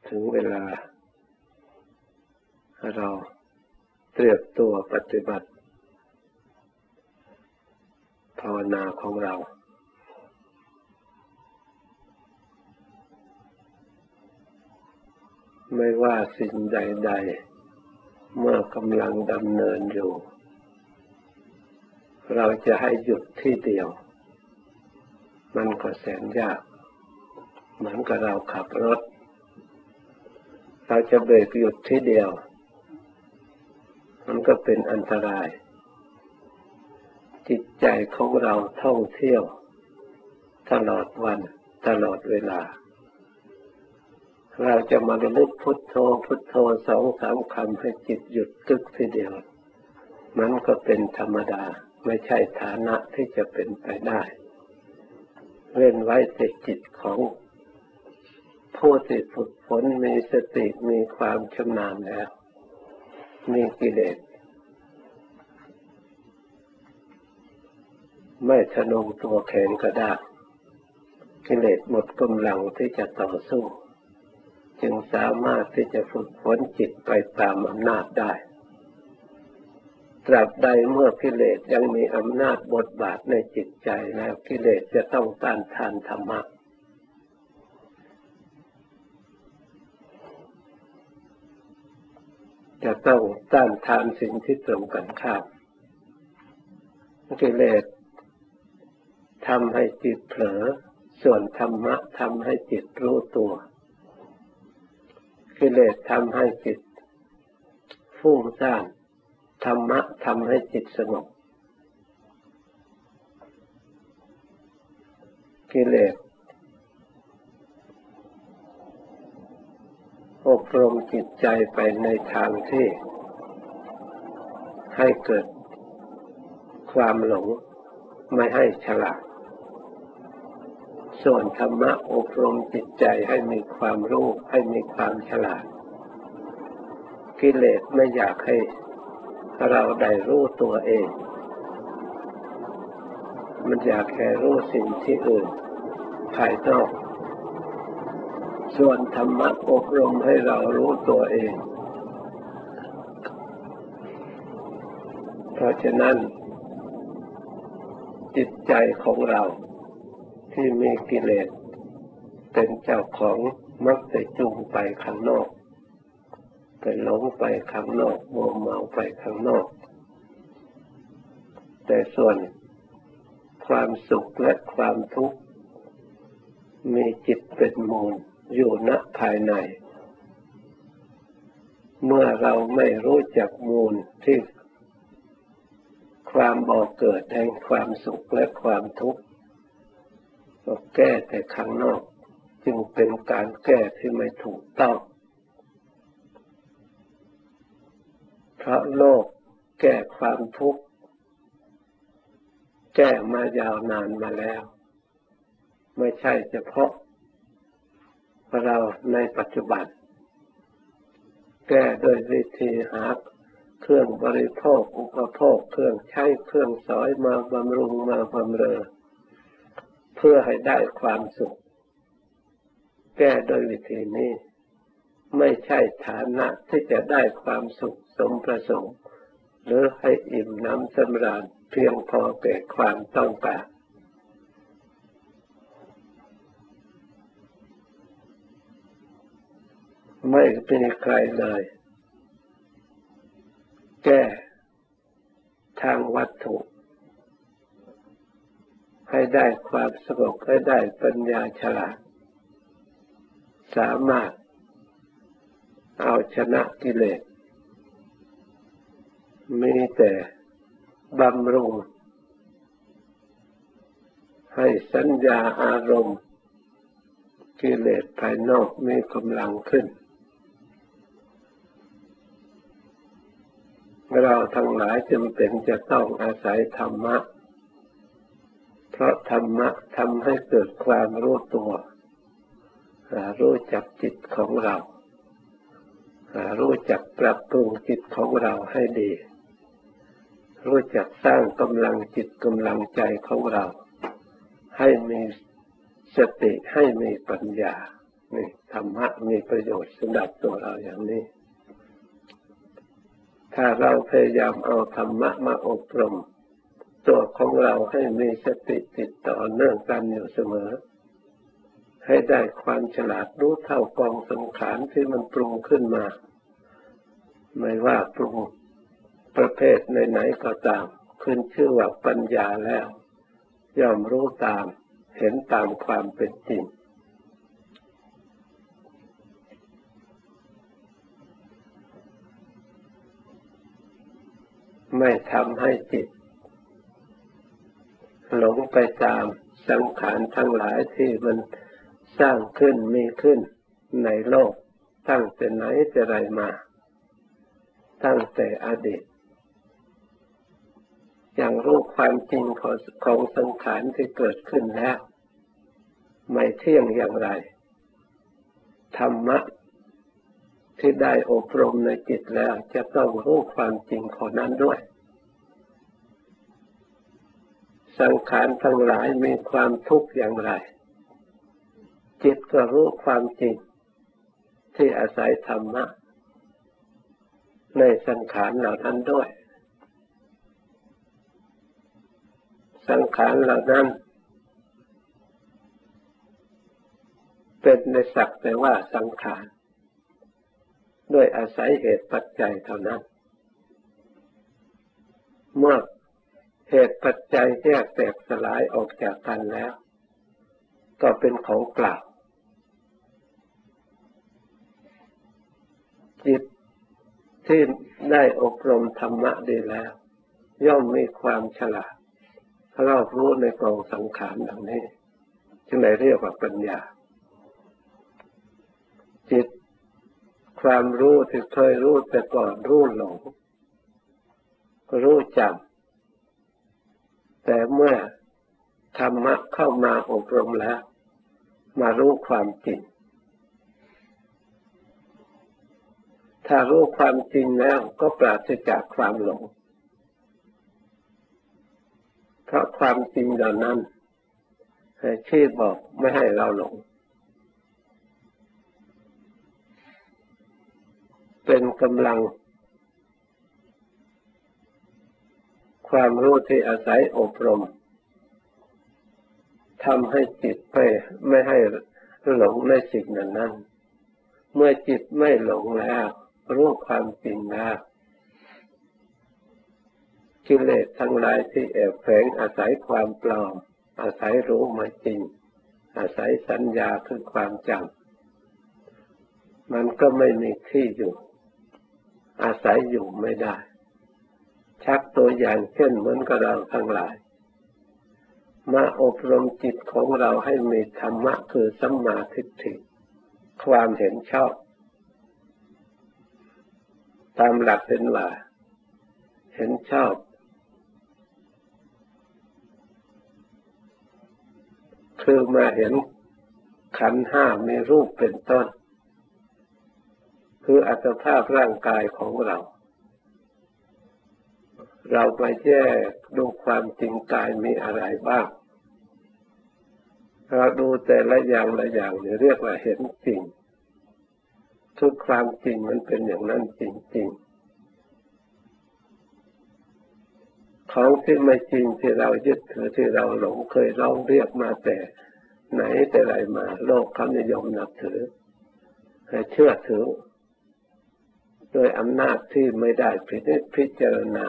ถึงเวลาเราเตรียมตัวปฏิบัติภาวนาของเราไม่ว่าสิ่งใดๆเมื่อกำลังดำเนินอยู่เราจะให้หยุดที่เดียวมันก็แสนยากเหมือนกับเราขับรถเราจะเบรกหยุดที่เดียวมันก็เป็นอันตรายจิตใจของเราท่องเที่ยวตลอดวันตลอดเวลาเราจะมาระลึกพุทโธพุทโธ2-3 คำให้จิตหยุดกึกทีเดียวมันก็เป็นธรรมดาไม่ใช่ฐานะที่จะเป็นไปได้เว้นไว้แต่จิตของผู้ที่ฝึกฝนมีสติมีความชำนาญแล้วมีกิเลสไม่ทะนงตัวแข็งกระด้างกิเลสหมดกำลังที่จะต่อสู้จึงสามารถที่จะฝึกฝนจิตไปตามอำนาจได้ตราบใดเมื่อกิเลสยังมีอำนาจบทบาทในจิตใจแล้วกิเลสจะต้องต้านทานธรรมะจะต้องต้านทานสิ่งที่ตรงกันข้ามกิเลสทำให้จิตเผลอส่วนธรรมะทำให้จิตรู้ตัวกิเลสทำให้จิตฟุ้งซ่านธรรมะทำให้จิตสงบกิเลสอบรมจิตใจไปในทางที่ให้เกิดความหลงไม่ให้ฉลาดส่วนธรรมะอบรมจิตใจให้มีความรู้ให้มีความฉลาดกิเลสไม่อยากให้เราได้รู้ตัวเองมันอยากแค่รู้สิ่งที่อื่นภายนอกส่วนธรรมะอบรมให้เรารู้ตัวเองเพราะฉะนั้นจิตใจของเราที่มีกิเลสเป็นเจ้าของมักจะจูงไปข้างนอกไปหลงไปข้างนอกมัวเมาไปข้างนอกแต่ส่วนความสุขและความทุกข์มีจิตเป็นมูลอยู่ณภายในเมื่อเราไม่รู้จักมูลที่ความบ่อเกิดแห่งความสุขและความทุกข์ก็แก้แต่ข้างนอกจึงเป็นการแก้ที่ไม่ถูกต้องเพราะโลกแก้ความทุกข์แก้มายาวนานมาแล้วไม่ใช่เฉพาะเราในปัจจุบันแก้โดยวิธีหาเครื่องบริโภคอุปโภคเครื่องใช้เครื่องสอยมาบำรุงมาบำเรอเพื่อให้ได้ความสุขแก้โดยวิธีนี้ไม่ใช่ฐานะที่จะได้ความสุขสมประสงค์หรือให้อิ่มน้ำสำราญเพียงพอแก่ความต้องการไม่มีใครเลยแก้ทางวัตถุให้ได้ความสงบให้ได้ปัญญาฉลาดสามารถเอาชนะกิเลสมีแต่บำรุงให้สัญญาอารมณ์กิเลสภายนอกมีกำลังขึ้นเราทั้งหลายจำเป็นจะต้องอาศัยธรรมะเพราะธรรมะทำให้เกิดความรู้ตัวรู้จักจิตของเรารู้จักปรับปรุงจิตของเราให้ดีรู้จักสร้างกำลังจิตกำลังใจของเราให้มีสติให้มีปัญญานี่ธรรมะมีประโยชน์สำหรับตัวเราอย่างนี้ถ้าเราพยายามเอาธรรมะมาอบรมตัวของเราให้มีสติติดต่อเนื่องกันอยู่เสมอให้ได้ความฉลาดรู้เท่ากองสังขารที่มันปรุงขึ้นมาไม่ว่าปรุงประเภทไหนๆก็ตามขึ้นชื่อว่าปัญญาแล้วย่อมรู้ตามเห็นตามความเป็นจริงไม่ทำให้จิตหลงไปตามสังขารทั้งหลายที่มันสร้างขึ้นมีขึ้นในโลกตั้งแต่ไหนแต่ไรมาตั้งแต่อดีตอย่างรู้ความจริงของสังขารที่เกิดขึ้นแล้วไม่เที่ยงอย่างไรธรรมะที่ได้อบรมในจิตแล้วจะต้องรู้ความจริงของนั้นด้วยสังขารทั้งหลายมีความทุกข์อย่างไรจิตก็รู้ความจริงที่อาศัยธรรมะในสังขารเหล่านั้นด้วยสังขารเหล่านั้นเป็นในสักแต่ว่าสังขารด้วยอาศัยเหตุปัจจัยเท่านั้นเมื่อเหตุปัจจัยแยกแตกสลายออกจากกันแล้วก็เป็นของเปล่าจิตที่ได้อบรมธรรมะดีแล้วย่อมมีความฉลาดรอบรู้ในกองสังขารดังนี้จึงได้เรียกว่าปัญญาจิตความรู้ที่เคยรู้แต่ก่อนรู้หลงรู้จำแต่เมื่อธรรมะเข้ามาอบรมแล้วมารู้ความจริงถ้ารู้ความจริงแล้วก็ปราศจากความหลงเพราะความจริงเหล่านั้นชี้บอกไม่ให้เราหลงเป็นกำลังความรู้ที่อาศัยอบรมทำให้จิตไม่ให้หลงในสิ่งนั้นเมื่อจิตไม่หลงแล้วรู้ความจริงแล้วกิเลสทั้งหลายที่แอบแฝงอาศัยความปลอมอาศัยรู้ไม่จริงอาศัยสัญญาคือความจำมันก็ไม่มีที่อยู่อาศัยอยู่ไม่ได้ชักตัวอย่างเช่นเหมือนกับเราทั้งหลายมาอบรมจิตของเราให้มีธรรมะคือสัมมาทิฏฐิความเห็นชอบตามหลักเป็นว่าเห็นชอบคือมาเห็นขันธ์ห้ามีรูปเป็นต้นคืออัตภาพร่างกายของเรามาแยกดูความจริงกายมีอะไรบ้างเราดูแต่ละอย่างละอย่างนี่เรียกว่าเห็นจริงทุกความจริงมันเป็นอย่างนั้นจริงๆของที่ไม่จริงที่เรายึดถือที่เราหลงเคยร้องเรียกมาแต่ไหนแต่ไรมาโลกเขานิยมนับถือให้เชื่อถือโดยอำนาจที่ไม่ได้พิจารณา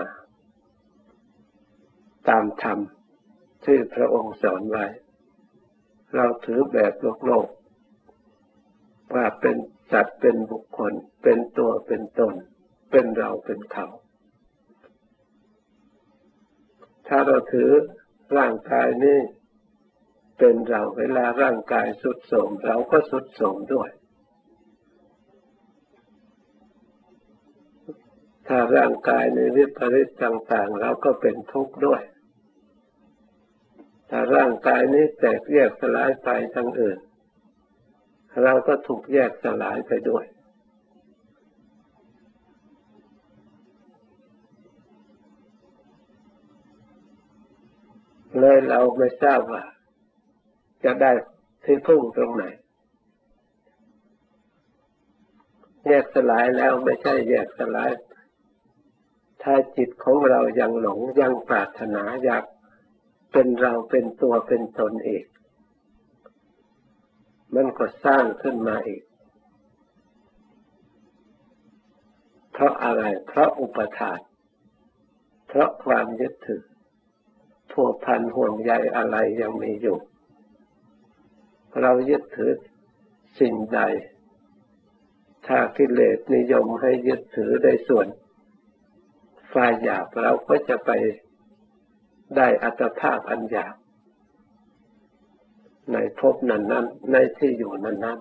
ตามธรรมที่พระองค์สอนไว้เราถือแบบโลกว่าเป็นสัตว์เป็นบุคคลเป็นตัวเป็นตนเป็นเราเป็นเขาถ้าเราถือร่างกายนี้เป็นเราเวลาร่างกายทรุดโทรมเราก็ทรุดโทรมด้วยถ้าร่างกายในวิปริตต่างๆเราก็เป็นทุกข์ด้วยถ้าร่างกายนี้แตกแยกสลายไปทางอื่นเราก็ถูกแยกสลายไปด้วยเลยเราไม่ทราบว่าจะได้ที่พึ่งตรงไหนแยกสลายแล้วไม่ใช่แยกสลายถ้าจิตของเรายังหลงยังปรารถนาอยากเป็นเราเป็นตัวเป็นตนอีกมันก็สร้างขึ้นมาอีกเพราะอะไรเพราะอุปทานเพราะความยึดถือพัวพันห่วงใยอะไรยังมีอยู่เรายึดถือสิ่งใดถ้ากิเลสนิยมให้ยึดถือในส่วนฝ่ายหยาบเราก็จะไปได้อัตภาพอันหยาบในภพนั้นๆในที่อยู่นั้น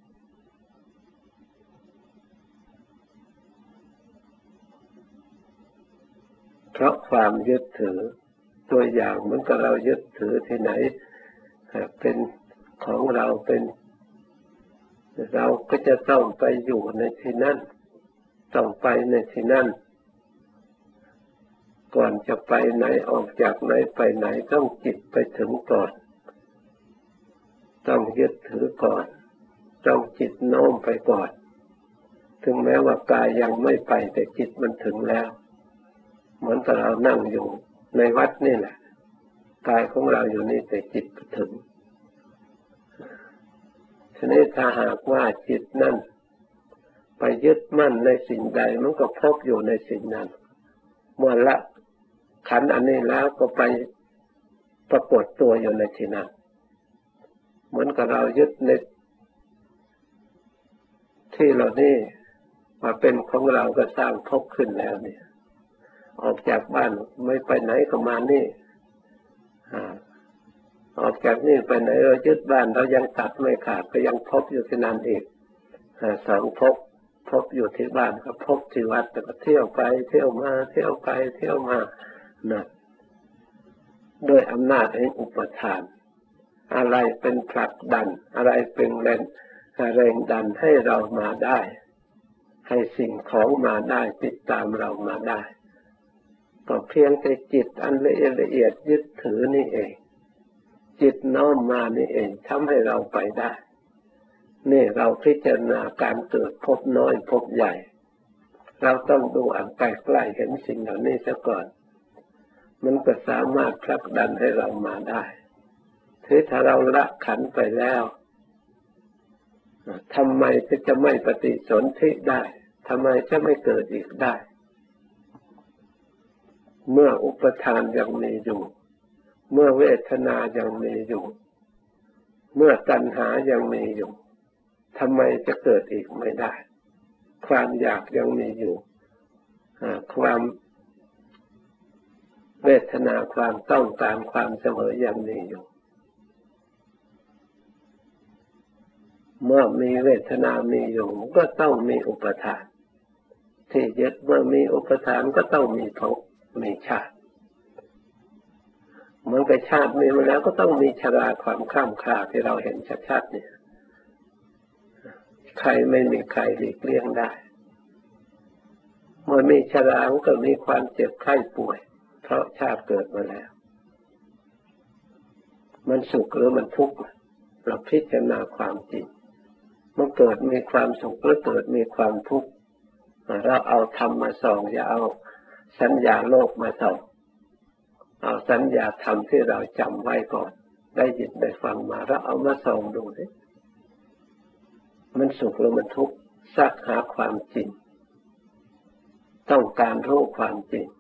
ๆเพราะความยึดถือตัวอย่างเหมือนกับเรายึดถือที่ไหนเป็นของเราเป็นเราก็จะต้องไปอยู่ในที่นั้นต้องไปในที่นั้นก่อนจะไปไหนออกจากไหนไปไหนต้องจิตไปถึงก่อนต้องยึดถือก่อนต้องจิตโน้มไปก่อนถึงแม้ว่ากายยังไม่ไปแต่จิตมันถึงแล้วเหมือนกับเรานั่งอยู่ในวัดนี่แหละกายของเราอยู่นี่แต่จิตถึงทีนี้ถ้าหากว่าจิตนั่นไปยึดมั่นในสิ่งใดมันก็พบอยู่ในสิ่งนั้นเมื่อละขันธ์อันนี้แล้วก็ไปปรากฏตัวอยู่ในที่นั้นเหมือนกับเรายึดในที่เรานี่มาเป็นของเราก็สร้างภพขึ้นแล้วเนี่ยออกจากบ้านไม่ไปไหนก็มานี่ออกจากนี่ไปไหนเรายึดบ้านเรายังตัดไม่ขาดก็ยังพบอยู่ที่นั่นอีกสองพบอยู่ที่บ้านก็พบที่วัดแต่ก็เที่ยวไปเที่ยวมาเที่ยวไปเที่ยวมานะด้วยอำนาจแห่งอุปทานอะไรเป็นผลักดันอะไรเป็นแรงดันให้เรามาได้ให้สิ่งของมาได้ติดตามเรามาได้ก็เพียงแต่จิตอันละเอียดยึดถือนี่เองจิตน้อมมานี่เองทำให้เราไปได้นี่เราพิจารณาการเกิดพบน้อยพบใหญ่เราต้องดูอันใกล้ๆเห็นสิ่งเหล่านี้ซะก่อนมันก็สามารถผลักดันให้เรามาได้ถ้าเราละขันธ์ไปแล้วทำไมจะไม่ปฏิสนธิได้ทำไมจะไม่เกิดอีกได้เมื่ออุปทานยังมีอยู่เมื่อเวทนายังมีอยู่เมื่อตัณหายังมีอยู่ทำไมจะเกิดอีกไม่ได้ความอยากยังมีอยู่ความเวทนาความต้องการความเสมอยังมีอยู่เมื่อมีเวทนามีอยู่ก็ต้องมีอุปทานที่ยึดเมื่อมีอุปทานก็ต้องมีภพมีชาติเหมือนกับชาติมีมาแล้วก็ต้องมีชราความข้ามคลาที่เราเห็นชัดๆเนี่ยใครไม่มีใครหลีกเลี่ยงได้เมื่อมีชราก็มีความเจ็บไข้ป่วยเพราะชาติเกิดมาแล้วมันสุขหรือมันทุกข์เราพิจารณาความจริงมันเกิดมีความสุขหรือเกิดมีความทุกข์เราเอาธรรมมาส่องอย่าเอาสัญญาโลกมาส่องเอาสัญญาธรรมที่เราจำไว้ก่อนได้ยินได้ฟังมาแล้วเอามาส่องดูสิมันสุขหรือมันทุกข์ซักหาความจริงต้องการรู้ความจริง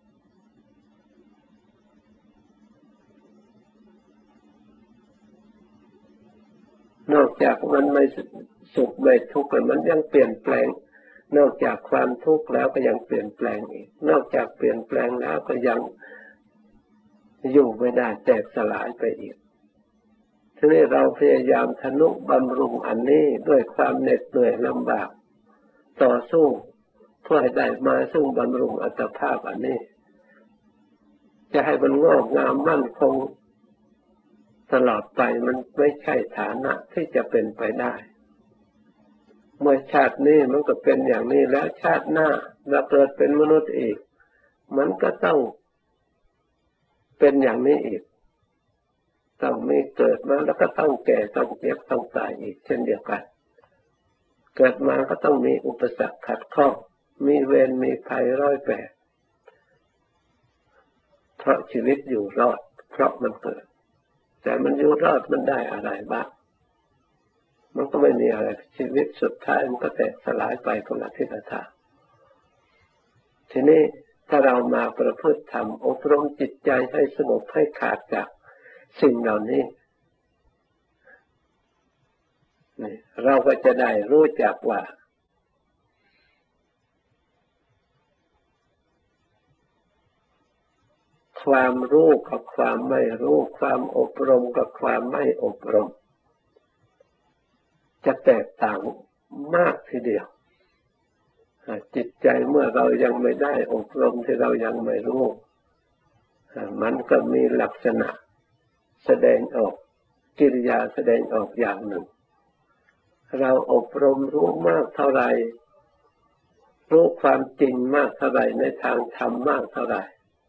นอกจากมันไม่สุขไม่ทุกข์มันยังเปลี่ยนแปลงนอกจากความทุกข์แล้วก็ยังเปลี่ยนแปลงอีกนอกจากเปลี่ยนแปลงแล้วก็ยังอยู่ไม่ได้แตกสลายไปอีกทีนี้เราพยายามทนุบำรุงอันนี้ด้วยความเหน็ดเหนื่อยลำบากต่อสู้เพื่อให้ได้มาซึ่งบำรุงอัตภาพอันนี้จะให้มันงอกงามมั่นคงตลอดไปมันไม่ใช่ฐานะที่จะเป็นไปได้เมื่อชาตินี้มันก็เป็นอย่างนี้แล้วชาติหน้าเราเกิดเป็นมนุษย์อีกมันก็ต้องเป็นอย่างนี้อีกต้องมีเกิดมาแล้วก็ต้องแก่ต้องเจ็บต้องตายอีกเช่นเดียวกันเกิดมาก็ต้องมีอุปสรรคขัดข้องมีเวรมีภัยร้อยแปดเพราะชีวิตอยู่รอดเพราะมันเกิดแต่มันอยู่รอดมันได้อะไรบ้างมันก็ไม่มีอะไรชีวิตสุดท้ายมันก็แตกสลายไปคนละทิศละทางทีนี้ถ้าเรามาประพฤติธรรมอบรมจิตใจให้สงบให้ขาดจากสิ่งเหล่านี้เราก็จะได้รู้จักว่าความรู้กับความไม่รู้ความอบรมกับความไม่อบรมจะแตกต่างมากทีเดียวจิตใจเมื่อเรายังไม่ได้อบรมที่เรายังไม่รู้มันก็มีลักษณะแสดงออกกิริยาแสดงออกอย่างหนึ่งเราอบรมรู้มากเท่าไรรู้ความจริงมากเท่าไรในทางธรรมมากเท่าไร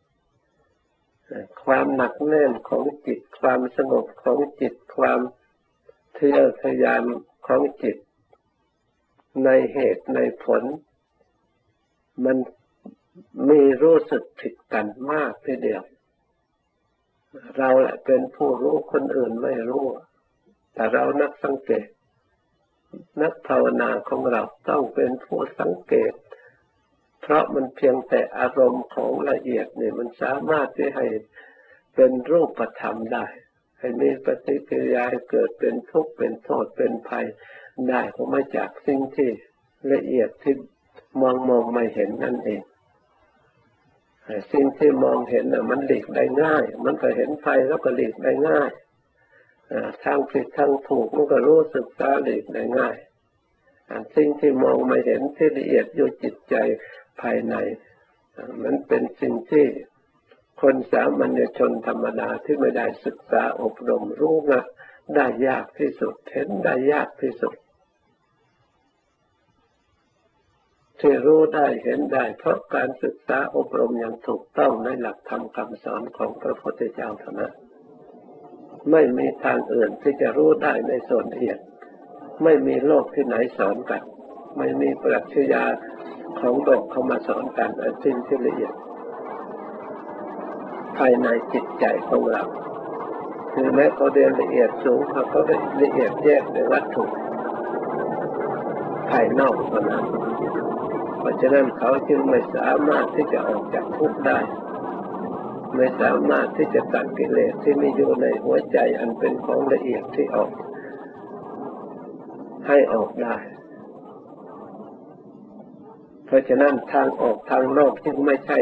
ความหนักแน่นของจิตความสงบของจิตความทะเยอทะยานของจิตในเหตุในผลมันมีรู้สึกผิดกันมากทีเดียวเราแหละเป็นผู้รู้คนอื่นไม่รู้แต่เรานักสังเกตนักภาวนาของเราต้องเป็นผู้สังเกตเพราะมันเพียงแต่อารมณ์ของละเอียดเนี่ยมันสามารถที่ให้เป็นรูปธรรมได้ให้มีปฏิกิริยาให้เกิดเป็นทุกข์เป็นโทษเป็นภัยได้ก็มาจากสิ่งที่ละเอียดที่มองไม่เห็นนั่นเองสิ่งที่มองเห็นน่ะมันหลีกได้ง่ายมันก็เห็นไฟแล้วก็หลีกได้ง่ายทางผิดทางถูกมันก็รู้สึกตาหลีกได้ง่ายสิ่งที่มองไม่เห็นที่ละเอียดอยู่จิตใจภายในมันเป็นสิ่งที่คนสามัญชนธรรมดาที่ไม่ได้ศึกษาอบรมรู้นะได้ยากที่สุดเห็นได้ยากที่สุดที่รู้ได้เห็นได้เพราะการศึกษาอบรมอย่างถูกต้องในหลักธรรมคำสอนของพระพุทธเจ้าเท่านั้นไม่มีทางอื่นที่จะรู้ได้ในส่วนละเอียดไม่มีโลกที่ไหนสอนกันไม่มีปรัชญาของโลกเข้ามาสอนกันอันสิ่งที่ละเอียดภายในจิตใจของเราคือแม้เขาเรียนละเอียดสูงเขาได้ละเอียดแยกในวัตถุภายนอกเท่านั้นเพราะฉะนั้นเขาจึงไม่สามารถที่จะออกจากทุกข์ได้ไม่สามารถที่จะตัดกิเลสที่มีอยู่ในหัวใจอันเป็นของละเอียดที่ออกให้ออกได้เพราะฉะนั้นทางออกทางโลกจึงไม่ใช่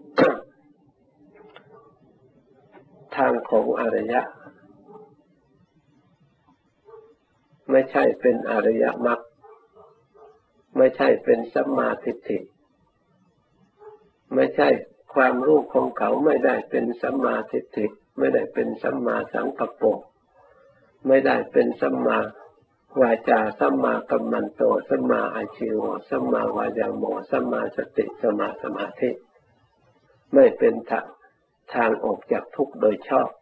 ทางของอริยะไม่ใช่เป็นอริยมรรคไม่ใช่เป็นสัมมาทิฏฐิไม่ใช่ความรู้ของเขาไม่ได้เป็นสัมมาทิฏฐิไม่ได้เป็นสัมมาสังกัปโปไม่ได้เป็นสัมมาวาจาสัมมากัมมันโตสัมมาอาชีวะสัมมาวายาโมสัมมาสติสัมมาสมาธิไม่เป็นทางออกจากทุกข์โดยชอบ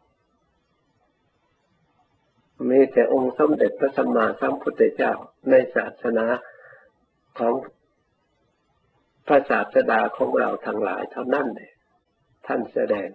มีแต่องค์สมเด็จพระสัมมาสัมพุทธเจ้าในศาสนาของพระศาสดาของเราทั้งหลายเท่านั้นเองท่านแสดง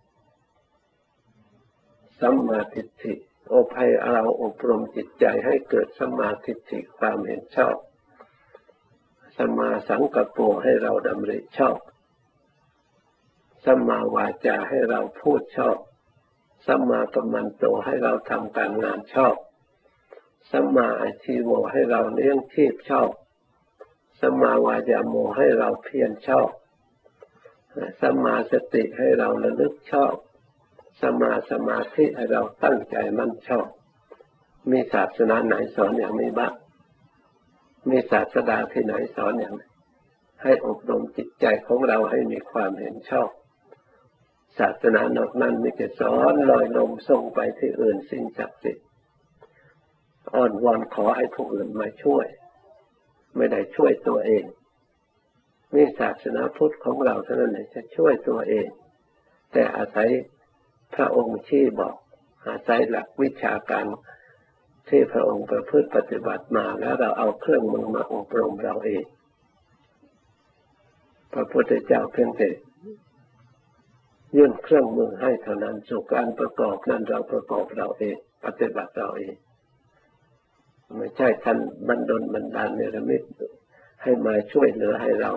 สัมมาทิฏฐิให้เราอบรมจิตใจให้เกิดสัมมาทิฏฐิความเห็นชอบสัมมาสังกัปโปให้เราดำริชอบสัมมาวาจาให้เราพูดชอบสัมมากัมมันโตให้เราทำการงานชอบสัมมาอาชีวะให้เราเลี้ยงชีพชอบสัมมาวายาโมให้เราเพียรชอบสัมมาสติให้เราระลึกชอบสัมมาสมาธิให้เราตั้งใจมั่นชอบมีศาสนาไหนสอนอย่างนี้บ้างมีศาสดาที่ไหนสอนอย่างนี้ให้อบรมจิตใจของเราให้มีความเห็นชอบศาสนานอกนั้นมีแต่สอนลอยลมส่งไปที่อื่นสิ่งศักดิ์สิทธิ์อ้อนวอนขอให้ผู้อื่นมาช่วยไม่ได้ช่วยตัวเองนี่ศาสนาพุทธของเราเท่านั้นแหละจะช่วยตัวเองแต่อาศัยพระองค์ชี้บอกอาศัยหลักวิชาการที่พระองค์ประพฤติปฏิบัติมาแล้วเราเอาเครื่องมือมาอบรมเราเองพระพุทธเจ้าเพียงแต่ยื่นเครื่องมือให้เท่านั้นสู่การประกอบนั้นเราประกอบเราเองปฏิบัติเราเองไม่ใช่ท่านบันดาลเนรมิตให้มาช่วยเหลือให้เรา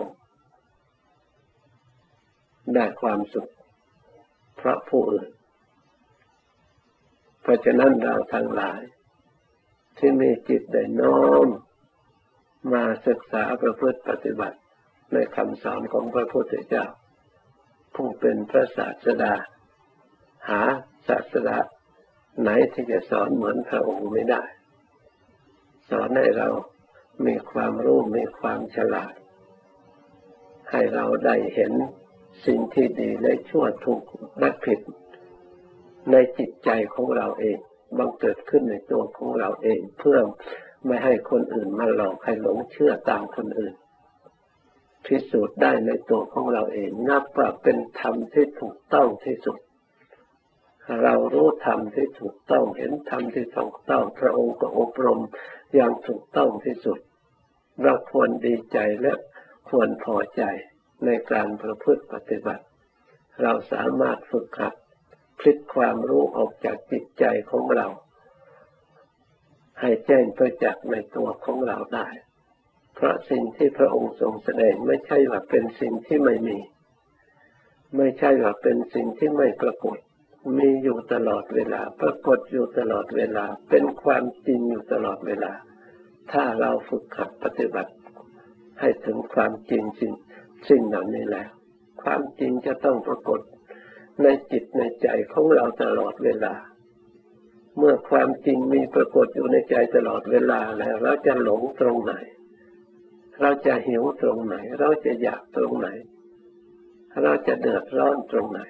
ได้ความสุขเพราะผู้อื่นเพราะฉะนั้นเราทั้งหลายที่มีจิตได้น้อมมาศึกษาประพฤติปฏิบัติในคำสอนของพระพุทธเจ้าผู้เป็นพระศาสดาหาศาสดาไหนที่จะสอนเหมือนพระองค์ไม่ได้สอนให้เรามีความรู้มีความฉลาดให้เราได้เห็นสิ่งที่ดีและชั่วถูกและผิดในจิตใจของเราเองบังเกิดขึ้นในตัวของเราเองเพื่อไม่ให้คนอื่นมาหลอกให้หลงเชื่อตามคนอื่นพิสูจน์ได้ในตัวของเราเองนับว่าเป็นธรรมที่ถูกต้องที่สุดเรารู้ธรรมที่ถูกต้องเห็นธรรมที่ถูกต้องพระองค์ก็อบรมอย่างถูกต้องที่สุดเราควรดีใจและควรพอใจในการประพฤติปฏิบัติเราสามารถฝึกหัดพลิกความรู้ออกจากจิตใจของเราให้แจ้งประจักษ์ในตัวของเราได้เพราะสิ่งที่พระองค์ทรงแสดงไม่ใช่ว่าเป็นสิ่งที่ไม่มีไม่ใช่ว่าเป็นสิ่งที่ไม่ปรากฏมีอยู่ตลอดเวลาปรากฏอยู่ตลอดเวลาเป็นความจริงอยู่ตลอดเวลาถ้าเราฝึกหัดปฏิบัติให้ถึงความจริงสิ่งเหล่านี้แล้วความจริงจะต้องปรากฏในจิตในใจของเราตลอดเวลาเมื่อความจริงมีปรากฏอยู่ในใจตลอดเวลาแล้วเราจะหลงตรงไหนเราจะหิวตรงไหนเราจะอยากตรงไหนเราจะเดือดร้อนตรงไหน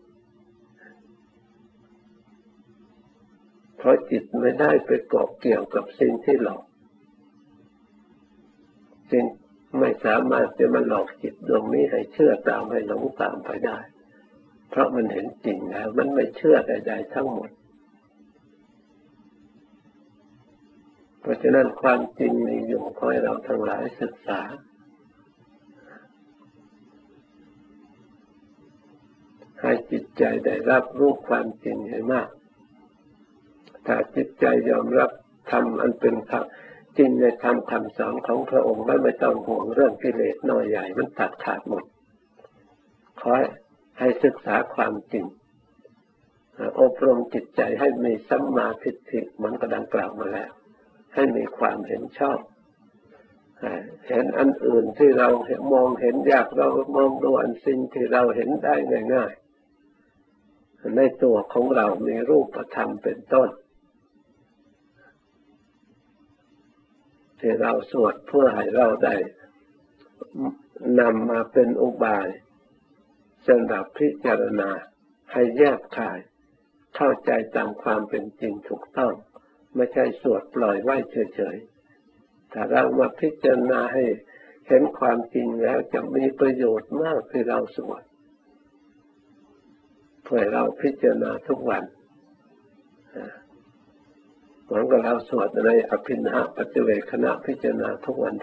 เพราะจิตไม่ได้ไปเกาะเกี่ยวกับสิ่งที่หลอกสิ่งไม่สามารถจะมาหลอกจิตดวงนี้ให้เชื่อตามให้หลงตามไปได้เพราะมันเห็นจริงแล้วมันไม่เชื่อใดๆทั้งหมดเพราะฉะนั้นความจริงมีอยู่ขอให้เราทั้งหลายศึกษาให้จิตใจได้รับรู้ความจริงให้มากถ้าจิตใจยอมรับธรรมอันเป็นธรรมจริงในธรรมคำสอนของพระองค์ไม่ต้องห่วงเรื่องกิเลสน้อยใหญ่มันตัดขาดหมดขอให้ศึกษาความจริงอบรมจิตใจให้มีสัมมาทิฏฐิเหมือนกับดังกล่าวมาแล้วให้มีความเห็นชอบเห็นอันอื่นที่เรามองเห็นยากเรามองดูอันสิ่งที่เราเห็นได้ง่ายๆในตัวของเรามีรูปธรรมเป็นต้นที่เราสวดเพื่อให้เราได้นำมาเป็นอุบายสำหรับพิจารณาให้แยกขายเข้าใจตามความเป็นจริงถูกต้องไม่ใช่สวดปล่อยไว้เฉยๆถ้าเรามาพิจารณาให้เห็นความจริงแล้วจะมีประโยชน์มากที่เราสวดเพื่อเราพิจารณาทุกวันเหมือนกับเราสวดในอภินหปัจเจเวคขณะพิจารณาทุกวัน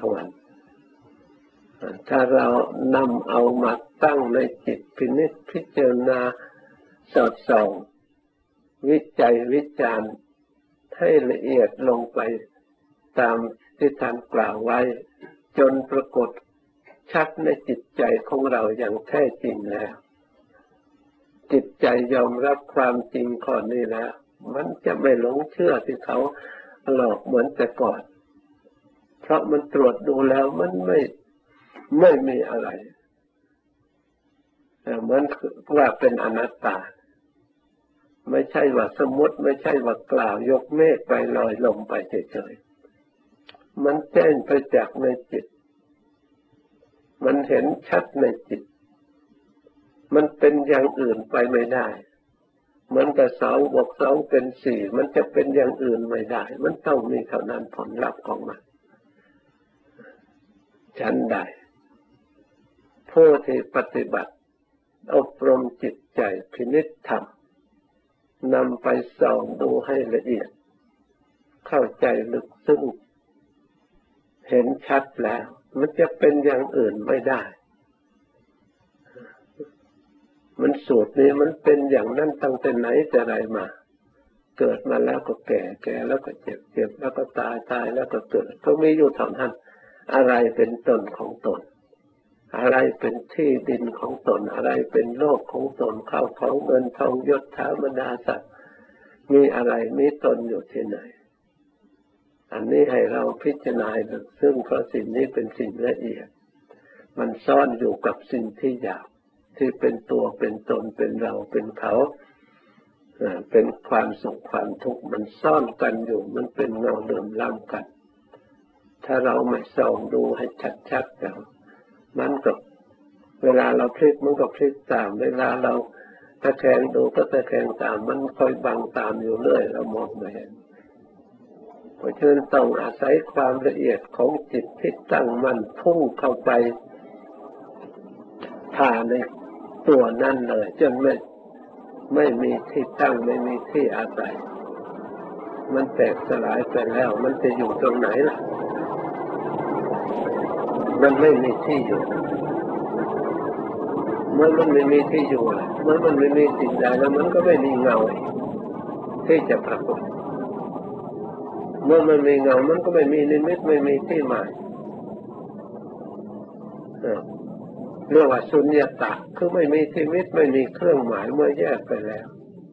ถ้าเรานำเอามาตั้งในจิตพินิจพิจารณาสอดส่องวิจัยวิจารณ์ให้ละเอียดลงไปตามที่ท่านกล่าวไว้จนปรากฏชัดในจิตใจของเราอย่างแท้จริงแล้วจิตใจยอมรับความจริงข้อนี้แล้วมันจะไม่หลงเชื่อที่เขาหลอกเหมือนแต่ก่อนเพราะมันตรวจดูแล้วมันไม่มีอะไรเหมือนว่าเป็นอนัตตาไม่ใช่ว่าสมมติไม่ใช่ว่ากล่าวยกเมฆไปลอยลมไปเฉยๆมันแจ้งประจักษ์ในจิตมันเห็นชัดในจิตมันเป็นอย่างอื่นไปไม่ได้เหมือนกับ2+2เป็น4มันจะเป็นอย่างอื่นไม่ได้มันต้องมีเท่านั้นผลลัพธ์ของมันฉันใดผู้ที่ปฏิบัติอบรมจิตใจพินิจธรรมนำไปส่องดูให้ละเอียดเข้าใจลึกซึ้งเห็นชัดแล้วมันจะเป็นอย่างอื่นไม่ได้มันสูตรนี้มันเป็นอย่างนั้นตั้งแต่ไหนแต่ไรมาเกิดมาแล้วก็แก่แก่แล้วก็เจ็บเจ็บแล้วก็ตายตายแล้วก็เกิดก็มีอยู่เท่านั้นอะไรเป็นตนของตนอะไรเป็นที่ดินของตนอะไรเป็นโลกของตนข้าวของเงินทองยศถาบรรดาศักดิ์มีอะไรมีตนอยู่ที่ไหนอันนี้ให้เราพิจารณาซึ่งเพราะสิ่งนี้เป็นสิ่งละเอียดมันซ่อนอยู่กับสิ่งที่หยาบที่เป็นตัวเป็นตนเป็นเราเป็นเขาเป็นความสุขความทุกข์มันซ่อนกันอยู่มันเป็นเงาเหลื่อมล้ำกันถ้าเราไม่ส่องดูให้ชัดๆแล้วมันก็เวลาเราพลิกมันก็พลิกตามเวลาเราตะแคงดูก็ตะแคงตามมันคอยบังตามอยู่เรื่อยเรามองไม่เห็นเพราะฉะนั้นต้องอาศัยความละเอียดของจิตที่ตั้งมั่นพุ่งเข้าไปผ่าในตัวนั่นเลยจนไม่มีที่ตั้งไม่มีที่อาศัยมันแตกสลายไปแล้วมันจะอยู่ตรงไหนล่ะมันไม่มีที่อยู่เมื่อมันไม่มีที่อยู่เมื่อมันไม่มีสิ่งใดแล้วมันก็ไม่มีเงาที่จะปรากฏเมื่อมันมีเงามันก็ไม่มีนิมิตไม่มีที่หมายเรียกว่าสุญญตาคือไม่มีที่มิตไม่มีเครื่องหมายเมื่อแยกไปแล้ว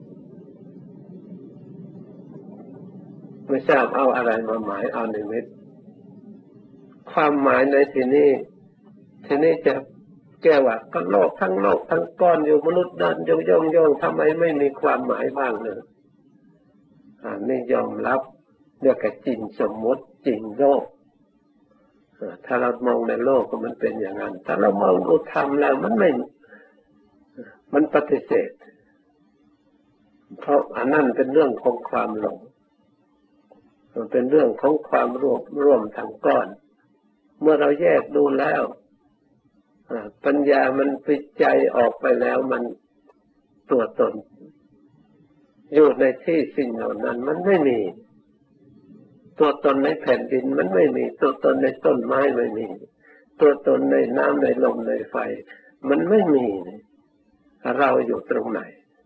ไม่ทราบเอาอะไรมาหมายเอานิมิตความหมายในที่นี้จะแก้ว่าก็โลกทั้งก้อนอยู่มนุษย์เดินย่องทำไมไม่มีความหมายบ้างเลยนี่ยอมรับเรียกว่าจริงสมมติจริงโลกถ้าเรามองในโลกก็มันเป็นอย่างนั้นถ้าเรามองดูธรรมแล้วมันปฏิเสธเพราะอันนั้นเป็นเรื่องของความหลงมันเป็นเรื่องของความร่วมทางก้อนเมื่อเราแยกดูแล้วปัญญามันปิดใจออกไปแล้วมันตัวตนอยู่ในที่สิ่งเหล่านั้นมันไม่มีตัวตนในแผ่นดินมันไม่มีตัวตนในต้นไม้ไม่มีตัวตนในน้ำในลมในไฟมันไม่มีเราอยู่ตรงไหน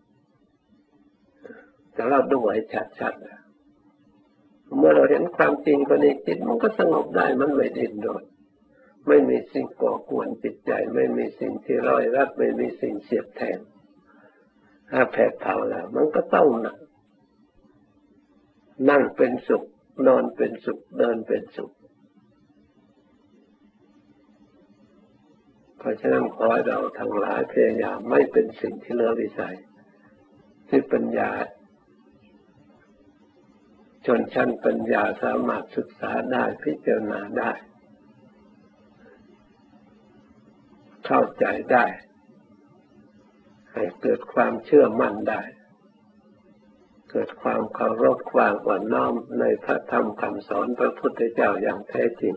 แต่เราดูให้ชัดๆเมื่อเราเห็นความจริงคนนี้จิตมันก็สงบได้มันไม่ดิ้นรนไม่มีสิ่งก่อกวนจิตใจไม่มีสิ่งที่ร้อยรัดไม่มีสิ่งเสียบแทงถ้าแผดเผาแล้วมันก็ต้องนั่งเป็นสุขนอนเป็นสุขเดินเป็นสุขเพราะฉะนั้นขอให้เราทั้งหลายพยายามไม่เป็นสิ่งที่เหลือวิสัยที่ปัญญาชนชั้นปัญญาสามารถศึกษาได้พิจารณาได้เข้าใจได้ให้เกิดความเชื่อมั่นได้เกิดความเคารพความอ่อนน้อมในพระธรรมคำสอนพระพุทธเจ้าอย่างแท้จริง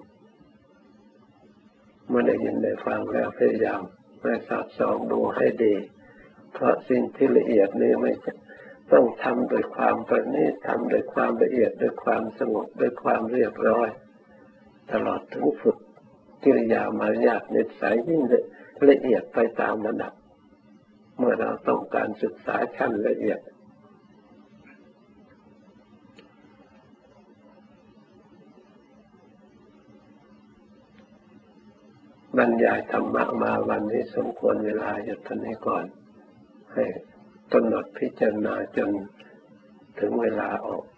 เมื่อได้ยินได้ฟังแล้วพยายามให้สอดส่องดูให้ดีเพราะสิ่งที่ละเอียดนี้ไม่ต้องทำโดยความประณีตทำโดยความละเอียดด้วยความสงบด้วยความเรียบร้อยตลอดถึงฝึกกิริยามารยาทนิสัยยิ่งละเอียดไปตามระดับเมื่อเราต้องการศึกษาชั้นละเอียดบรรยายธรรมะมาวันนี้สมควรเวลาหยุดเท่านี้ก่อนให้กำหนดพิจารณาจนถึงเวลาออก